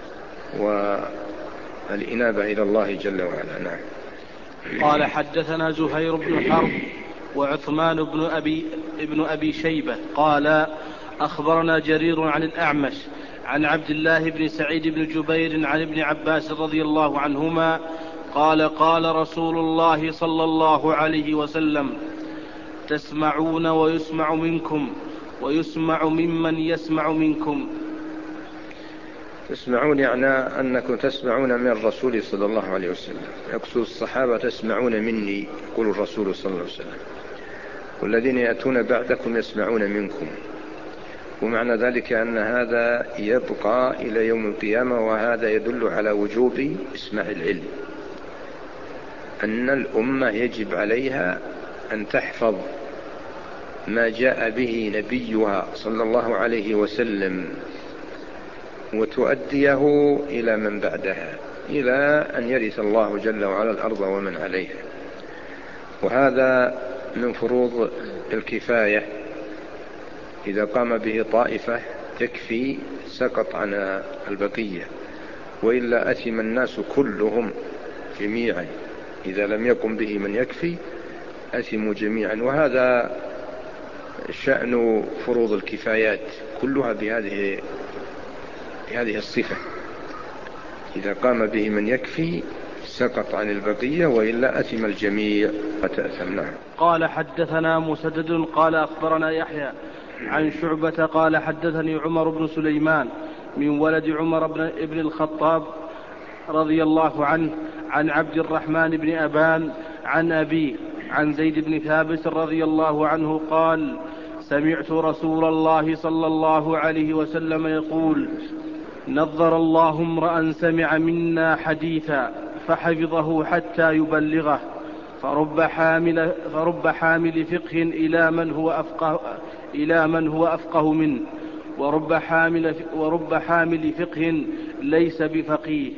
والإنابة إلى الله جل وعلا. نعم. قال حدثنا زهير بن حرب وعثمان بن أبي, ابن أبي شيبة قال أخبرنا جرير عن الأعمش عن عبد الله بن سعيد بن جبير عن ابن عباس رضي الله عنهما قال قال رسول الله صلى الله عليه وسلم تسمعون ويسمع منكم ويسمع ممن يسمع منكم. تسمعون يعني أنكم تسمعون من الرسول صلى الله عليه وسلم، يقصد الصحابة تسمعون مني يقول الرسول صلى الله عليه وسلم، والذين يأتون بعدكم يسمعون منكم. ومعنى ذلك أن هذا يبقى إلى يوم القيامة، وهذا يدل على وجوب إسماع العلم، أن الأمة يجب عليها أن تحفظ ما جاء به نبيها صلى الله عليه وسلم وتؤديه إلى من بعدها إلى أن يرث الله جل وعلا الأرض ومن عليها. وهذا من فروض الكفاية، إذا قام به طائفة تكفي سقط عن البقية، وإلا أثم الناس كلهم جميعا، إذا لم يقم به من يكفي أثموا جميعا. وهذا شأن فروض الكفايات كلها بهذه هذه الصفة، إذا قام به من يكفي سقط عن البقية، وإلا أثم الجميع وتأثم. نعم. قال حدثنا مسدد قال أخبرنا يحيى عن شعبة قال حدثني عمر بن سليمان من ولد عمر بن ابن الخطاب رضي الله عنه عن عبد الرحمن بن أبان عن أبيه عن زيد بن ثابت رضي الله عنه قال سمعت رسول الله صلى الله عليه وسلم يقول نظر الله امرأ سمع منا حديثا فحفظه حتى يبلغه فرب حامل, فرب حامل فقه إلى من هو أفقه, إلى من هو أفقه منه ورب حامل, ورب حامل فقه ليس بفقيه.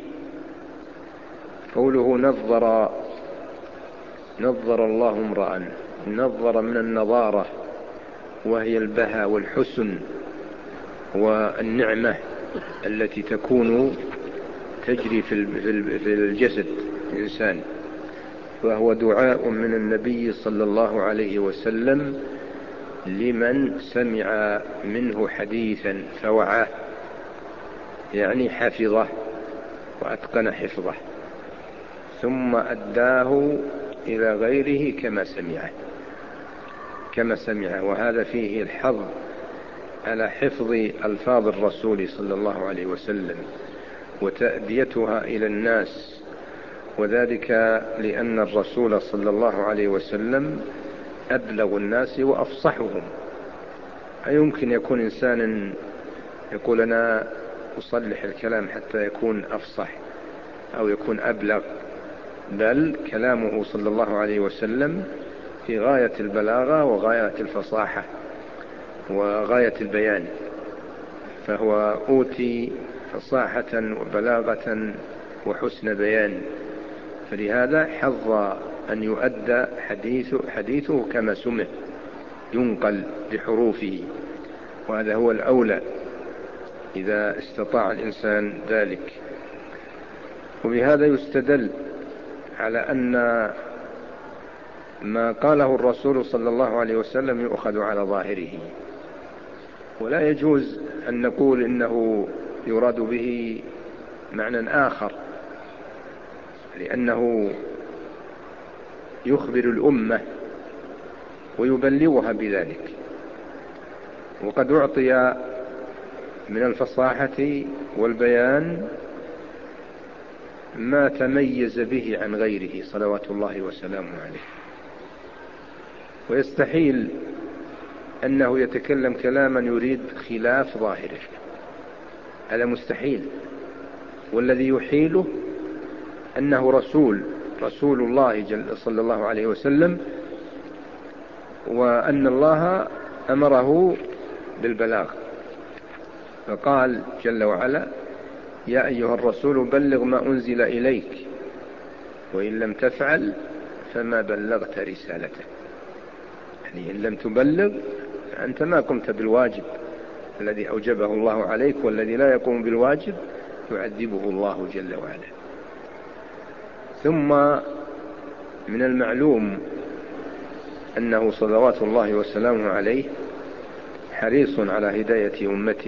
قوله نظر نظر الله امرأ، نظر من النظارة وهي البهاء والحسن والنعمة التي تكون تجري في الجسد الإنسان، وهو دعاء من النبي صلى الله عليه وسلم لمن سمع منه حديثا فوعاه، يعني حفظه وأتقن حفظه ثم أداه إلى غيره كما سمعه كما سمعه وهذا فيه الحظ على حفظ ألفاظ الرسول صلى الله عليه وسلم وتأديتها إلى الناس، وذلك لأن الرسول صلى الله عليه وسلم أبلغ الناس وأفصحهم. أيمكن يكون إنسان يقول أنا أصلح الكلام حتى يكون أفصح أو يكون أبلغ؟ بل كلامه صلى الله عليه وسلم في غاية البلاغة وغاية الفصاحة وغاية البيان، فهو أوتي فصاحة وبلاغة وحسن بيان، فلهذا حظ أن يؤدى حديث حديثه كما سمع ينقل بحروفه، وهذا هو الأولى إذا استطاع الإنسان ذلك. وبهذا يستدل على أن ما قاله الرسول صلى الله عليه وسلم يؤخذ على ظاهره، ولا يجوز أن نقول إنه يراد به معنى آخر، لأنه يخبر الأمة ويبلغها بذلك. وقد أعطي من الفصاحة والبيان ما تميز به عن غيره صلوات الله وسلامه عليه، ويستحيل أنه يتكلم كلاما يريد خلاف ظاهره، هذا مستحيل. والذي يحيله أنه رسول رسول الله جل صلى الله عليه وسلم، وأن الله أمره بالبلاغ، فقال جل وعلا: يا أيها الرسول بلغ ما أنزل إليك وإن لم تفعل فما بلغت رسالته. يعني إن لم تبلغ أنت ما قمت بالواجب الذي أوجبه الله عليك، والذي لا يقوم بالواجب يعذبه الله جل وعلا. ثم من المعلوم أنه صلوات الله وسلامه عليه حريص على هداية أمته،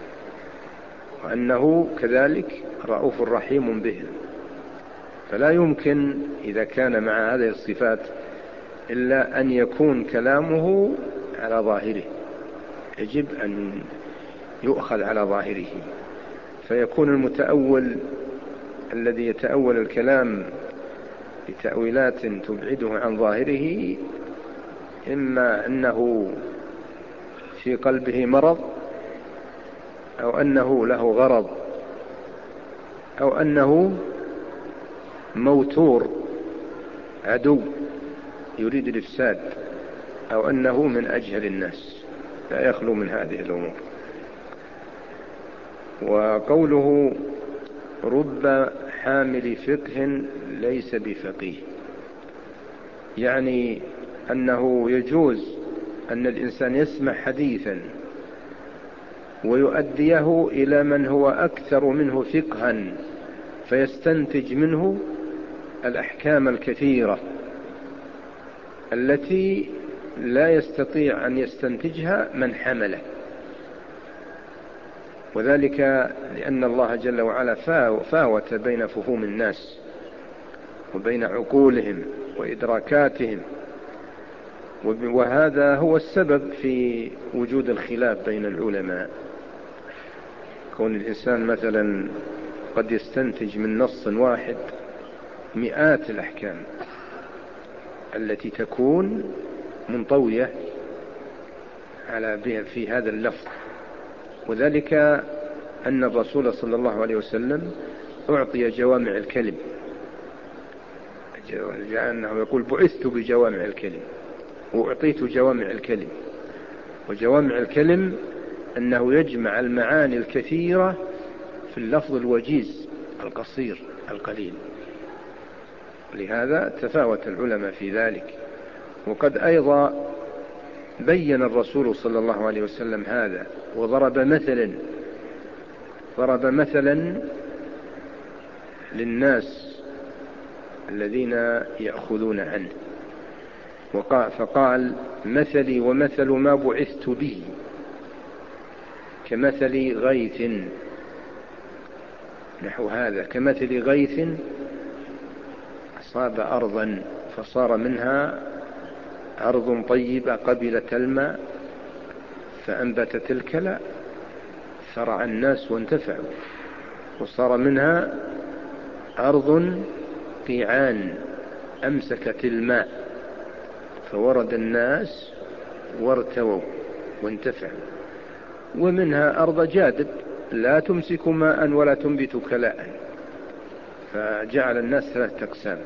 وأنه كذلك رؤوف رحيم بهم، فلا يمكن إذا كان مع هذه الصفات إلا أن يكون كلامه على ظاهره، يجب أن يؤخذ على ظاهره، فيكون المتأول الذي يتأول الكلام بتأويلات تبعده عن ظاهره إما أنه في قلبه مرض، أو أنه له غرض، أو أنه موتور عدو يريد الإفساد، أو أنه من أجهل الناس، لا يخلو من هذه الأمور. وقوله رب حامل فقه ليس بفقيه، يعني أنه يجوز أن الإنسان يسمع حديثا ويؤديه إلى من هو أكثر منه فقها، فيستنتج منه الأحكام الكثيرة التي لا يستطيع أن يستنتجها من حمله، وذلك لأن الله جل وعلا فاوت بين فهوم الناس وبين عقولهم وإدراكاتهم، وهذا هو السبب في وجود الخلاف بين العلماء. كون الإنسان مثلا قد يستنتج من نص واحد مئات الأحكام التي تكون منطوية على في هذا اللفظ، وذلك أن الرسول صلى الله عليه وسلم أعطي جوامع الكلم، لأنه يقول بعثت بجوامع الكلم، وأعطيت جوامع الكلم. وجوامع الكلم أنه يجمع المعاني الكثيرة في اللفظ الوجيز القصير القليل، لهذا تفاوت العلماء في ذلك. وقد أيضا بين الرسول صلى الله عليه وسلم هذا، وضرب مثلا ضرب مثلا للناس الذين يأخذون عنه، فقال مثلي ومثل ما بعثت به كمثل غيث، نحو هذا، كمثل غيث أصاب أرضا فصار منها أرض طيبة قبلت الماء فأنبتت الكلى فرع الناس وانتفعوا، وصار منها أرض قيعان أمسكت الماء فورد الناس وارتووا وانتفعوا، ومنها أرض جادب لا تمسك ماء ولا تنبت كلاء، فجعل الناس ثلاثة أقسام.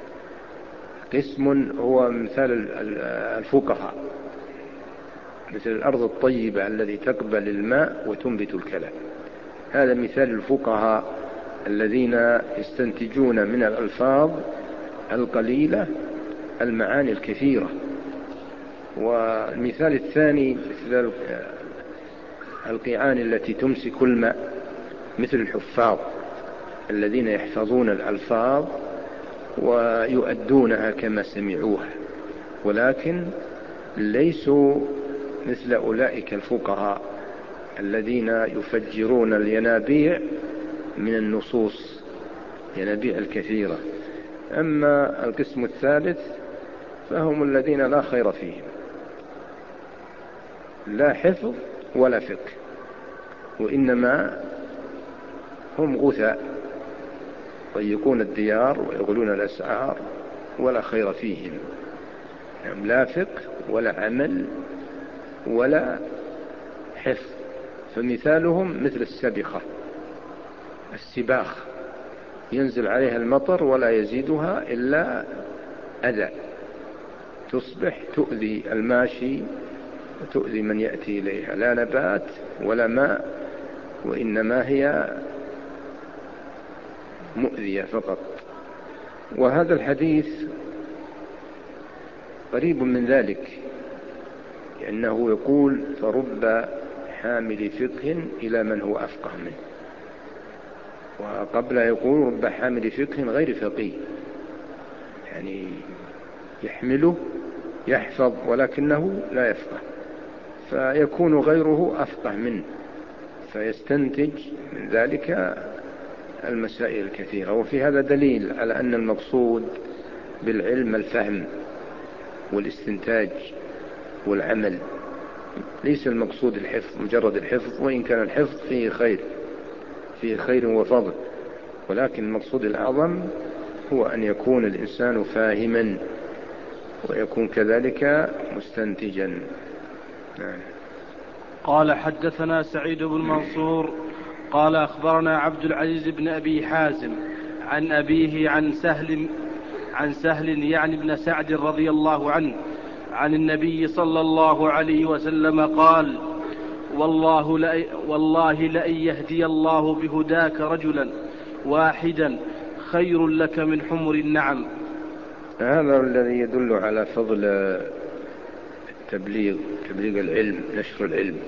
قسم هو مثال الفقهاء، مثل الأرض الطيبة التي تقبل الماء وتنبت الكلاء، هذا مثال الفقهاء الذين يستنتجون من الألفاظ القليلة المعاني الكثيرة. والمثال الثاني مثل القيعان التي تمسك الماء، مثل الحفاظ الذين يحفظون الألفاظ ويؤدونها كما سمعوها، ولكن ليسوا مثل أولئك الفقهاء الذين يفجرون الينابيع من النصوص، ينابيع الكثيرة. أما القسم الثالث فهم الذين لا خير فيهم، لا حفظ ولا فقه، وإنما هم غثاء يضيقون الديار ويغلون الأسعار ولا خير فيهم، يعني لا فقه ولا عمل ولا حفظ. فمثالهم مثل السبخة، السباخ، ينزل عليها المطر ولا يزيدها إلا أذى، تصبح تؤذي الماشي وتؤذي من يأتي إليها، لا نبات ولا ماء، وإنما هي مؤذية فقط. وهذا الحديث قريب من ذلك، لأنه يقول فرب حامل فقه إلى من هو أفقه منه، وقبل يقول رب حامل فقه غير فقيه، يعني يحمله يحفظ ولكنه لا يفقه، فيكون غيره أفقه منه، فيستنتج من ذلك المسائل الكثيرة. وفي هذا دليل على أن المقصود بالعلم الفهم والاستنتاج والعمل، ليس المقصود الحفظ مجرد الحفظ، وإن كان الحفظ فيه خير فيه خير وفضل، ولكن المقصود الأعظم هو أن يكون الإنسان فاهما ويكون كذلك مستنتجا. قال حدثنا سعيد بن منصور قال أخبرنا عبد العزيز بن أبي حازم عن أبيه عن سهل عن سهل يعني بن سعد رضي الله عنه عن النبي صلى الله عليه وسلم قال: والله لأ والله لأن يهدي الله بهداك رجلا واحدا خير لك من حمر النعم. هذا الذي يدل على فضل التبليغ، تبليغ العلم، نشر العلم.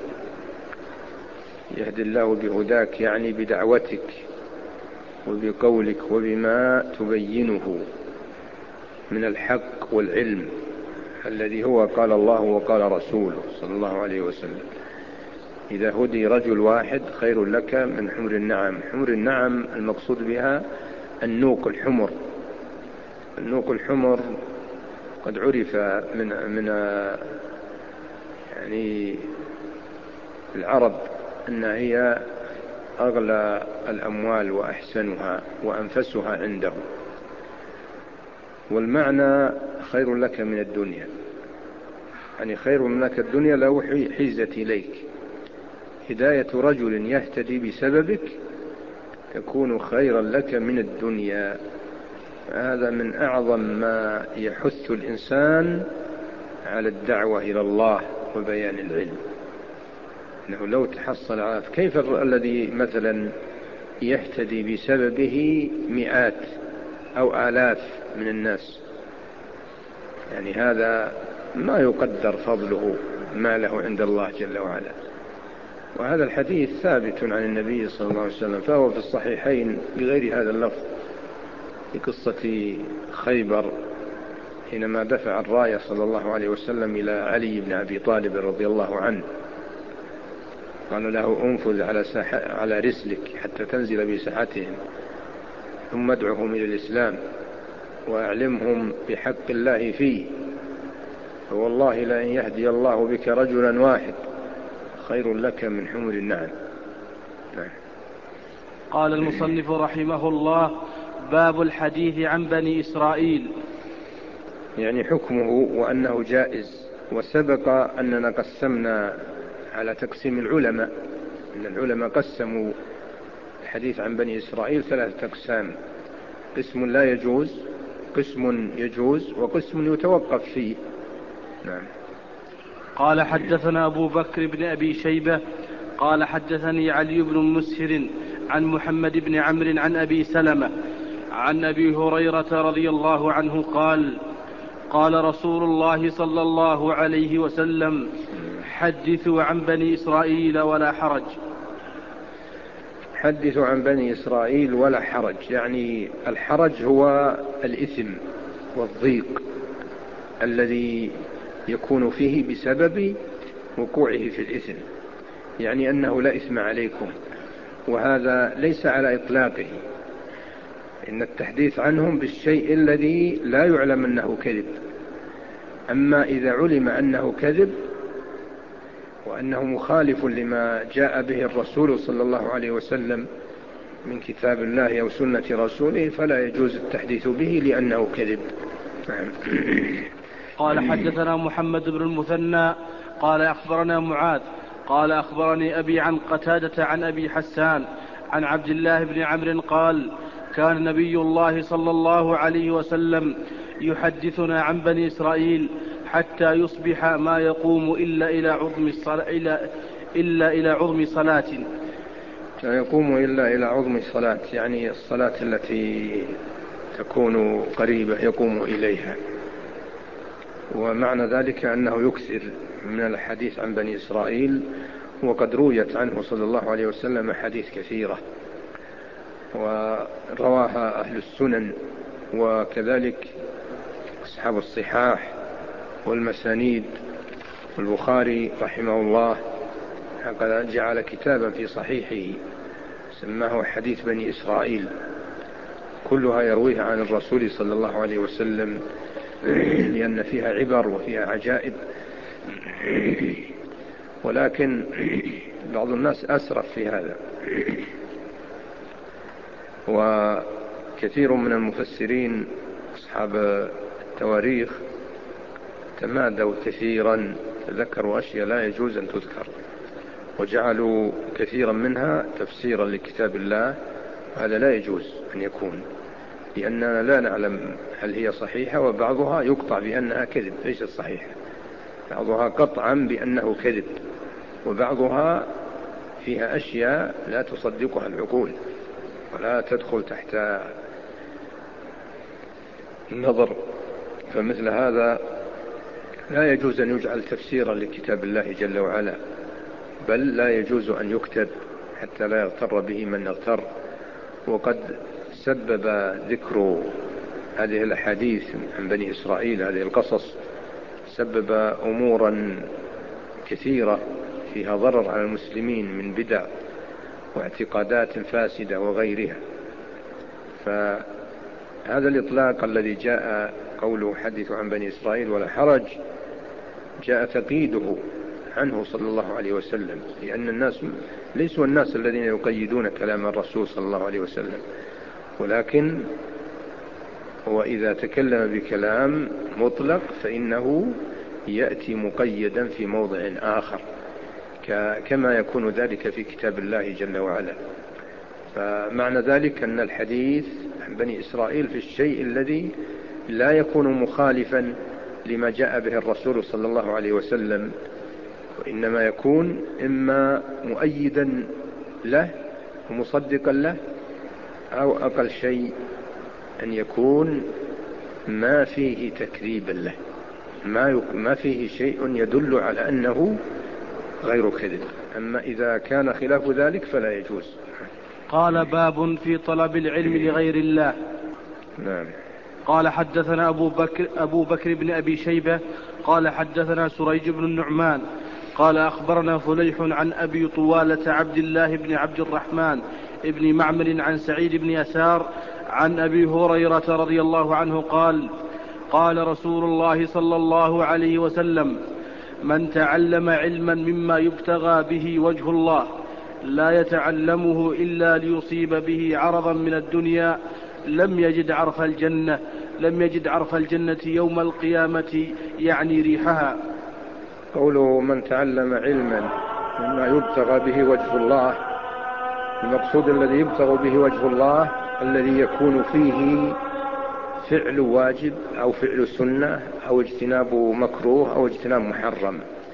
يهدي الله بهداك يعني بدعوتك وبقولك وبما تبينه من الحق والعلم الذي هو قال الله وقال رسوله صلى الله عليه وسلم. إذا هدي رجل واحد خير لك من حمر النعم. حمر النعم المقصود بها النوق الحمر. النوق الحمر قد عرف من من يعني العرب أن هي أغلى الأموال وأحسنها وأنفسها عندهم، والمعنى خير لك من الدنيا، يعني خير لك الدنيا لو حيزت إليك. هداية رجل يهتدي بسببك تكون خيرا لك من الدنيا. هذا من أعظم ما يحث الإنسان على الدعوة إلى الله وبيان العلم، أنه لو تحصل على كيف الذي مثلا يهتدي بسببه مئات أو آلاف من الناس، يعني هذا ما يقدر فضله ما له عند الله جل وعلا. وهذا الحديث ثابت عن النبي صلى الله عليه وسلم، فهو في الصحيحين بغير هذا اللفظ، في قصة خيبر حينما دفع الراية صلى الله عليه وسلم إلى علي بن أبي طالب رضي الله عنه، قال له انفذ على, على رسلك حتى تنزل بساحتهم، ثم ادعهم إلى الإسلام وأعلمهم بحق الله فيه، فوالله لأن يهدي الله بك رجلا واحد خير لك من حمر النعم. قال المصنف رحمه الله: باب الحديث عن بني إسرائيل. يعني حكمه وأنه جائز. وسبق أننا قسمنا على تقسيم العلماء، أن العلماء قسموا الحديث عن بني إسرائيل ثلاثة أقسام: قسم لا يجوز، قسم يجوز، وقسم يتوقف فيه. نعم. قال حدثنا أبو بكر بن أبي شيبة قال حدثني علي بن مسهر عن محمد بن عمرو عن أبي سلمة عن أبي هريرة رضي الله عنه قال: قال رسول الله صلى الله عليه وسلم: حدثوا عن بني إسرائيل ولا حرج. حدثوا عن بني إسرائيل ولا حرج، يعني الحرج هو الإثم والضيق الذي يكون فيه بسبب وقوعه في الإثم، يعني أنه لا إثم عليكم، وهذا ليس على إطلاقه، إن التحديث عنهم بالشيء الذي لا يعلم أنه كذب. أما إذا علم أنه كذب وأنه مخالف لما جاء به الرسول صلى الله عليه وسلم من كتاب الله أو سنة رسوله فلا يجوز التحديث به لأنه كذب. قال حدثنا محمد بن المثنى قال أخبرنا معاذ قال أخبرني أبي عن قتادة عن أبي حسان عن عبد الله بن عمرو قال كان نبي الله صلى الله عليه وسلم يحدثنا عن بني إسرائيل حتى يصبح ما يقوم إلا إلى عظم الصلاة إلا, إلا إلى عظم صلاة لا يقوم إلا إلى عظم صلاة، يعني الصلاة التي تكون قريبة يقوم إليها. ومعنى ذلك أنه يكثر من الحديث عن بني إسرائيل، وقد رويت عنه صلى الله عليه وسلم حديث كثيرة ورواها أهل السنن وكذلك أصحاب الصحاح والمسانيد. البخاري رحمه الله قد جعل كتابا في صحيحه سماه حديث بني إسرائيل، كلها يرويها عن الرسول صلى الله عليه وسلم لأن فيها عبر وفيها عجائب. ولكن بعض الناس أسرف في هذا، وكثير من المفسرين أصحاب التواريخ تمادوا كثيرا، ذكروا أشياء لا يجوز أن تذكر، وجعلوا كثيرا منها تفسيرا لكتاب الله. هذا لا يجوز أن يكون، لأننا لا نعلم هل هي صحيحة، وبعضها يقطع بأنها كذب ليست صحيحة، بعضها قطعا بأنه كذب، وبعضها فيها أشياء لا تصدقها العقول ولا تدخل تحت النظر. فمثل هذا لا يجوز أن يجعل تفسيرا لكتاب الله جل وعلا، بل لا يجوز أن يكتب حتى لا يغتر به من يغتر. وقد سبب ذكر هذه الأحاديث عن بني إسرائيل، هذه القصص، سبب أمورا كثيرة فيها ضرر على المسلمين من بدع واعتقادات فاسدة وغيرها. فهذا الإطلاق الذي جاء قوله حدث عن بني إسرائيل ولا حرج جاء تقييده عنه صلى الله عليه وسلم، لأن الناس ليسوا الناس الذين يقيدون كلام الرسول صلى الله عليه وسلم، ولكن هو إذا تكلم بكلام مطلق فإنه يأتي مقيدا في موضع آخر، كما يكون ذلك في كتاب الله جل وعلا. فمعنى ذلك أن الحديث عن بني إسرائيل في الشيء الذي لا يكون مخالفا لما جاء به الرسول صلى الله عليه وسلم، وإنما يكون إما مؤيدا له ومصدقا له، أو أقل شيء أن يكون ما فيه تكذيبا له، ما, ما فيه شيء يدل على أنه غير كذب. أما إذا كان خلاف ذلك فلا يجوز. قال باب في طلب العلم لغير الله. نعم. قال حدثنا أبو بكر, أبو بكر بن أبي شيبة قال حدثنا سريج بن النعمان قال أخبرنا فليح عن أبي طوالة عبد الله بن عبد الرحمن ابن معمر عن سعيد بن يسار عن أبي هريرة رضي الله عنه قال قال رسول الله صلى الله عليه وسلم من تعلم علما مما يبتغى به وجه الله لا يتعلمه إلا ليصيب به عرضا من الدنيا لم يجد عرف الجنة لم يجد عرف الجنة يوم القيامة، يعني ريحها. قوله من تعلم علما مما يبتغى به وجه الله، المقصود الذي يبتغى به وجه الله الذي يكون فيه فعل واجب أو فعل سنة أو اجتناب مكروه أو اجتناب محرم،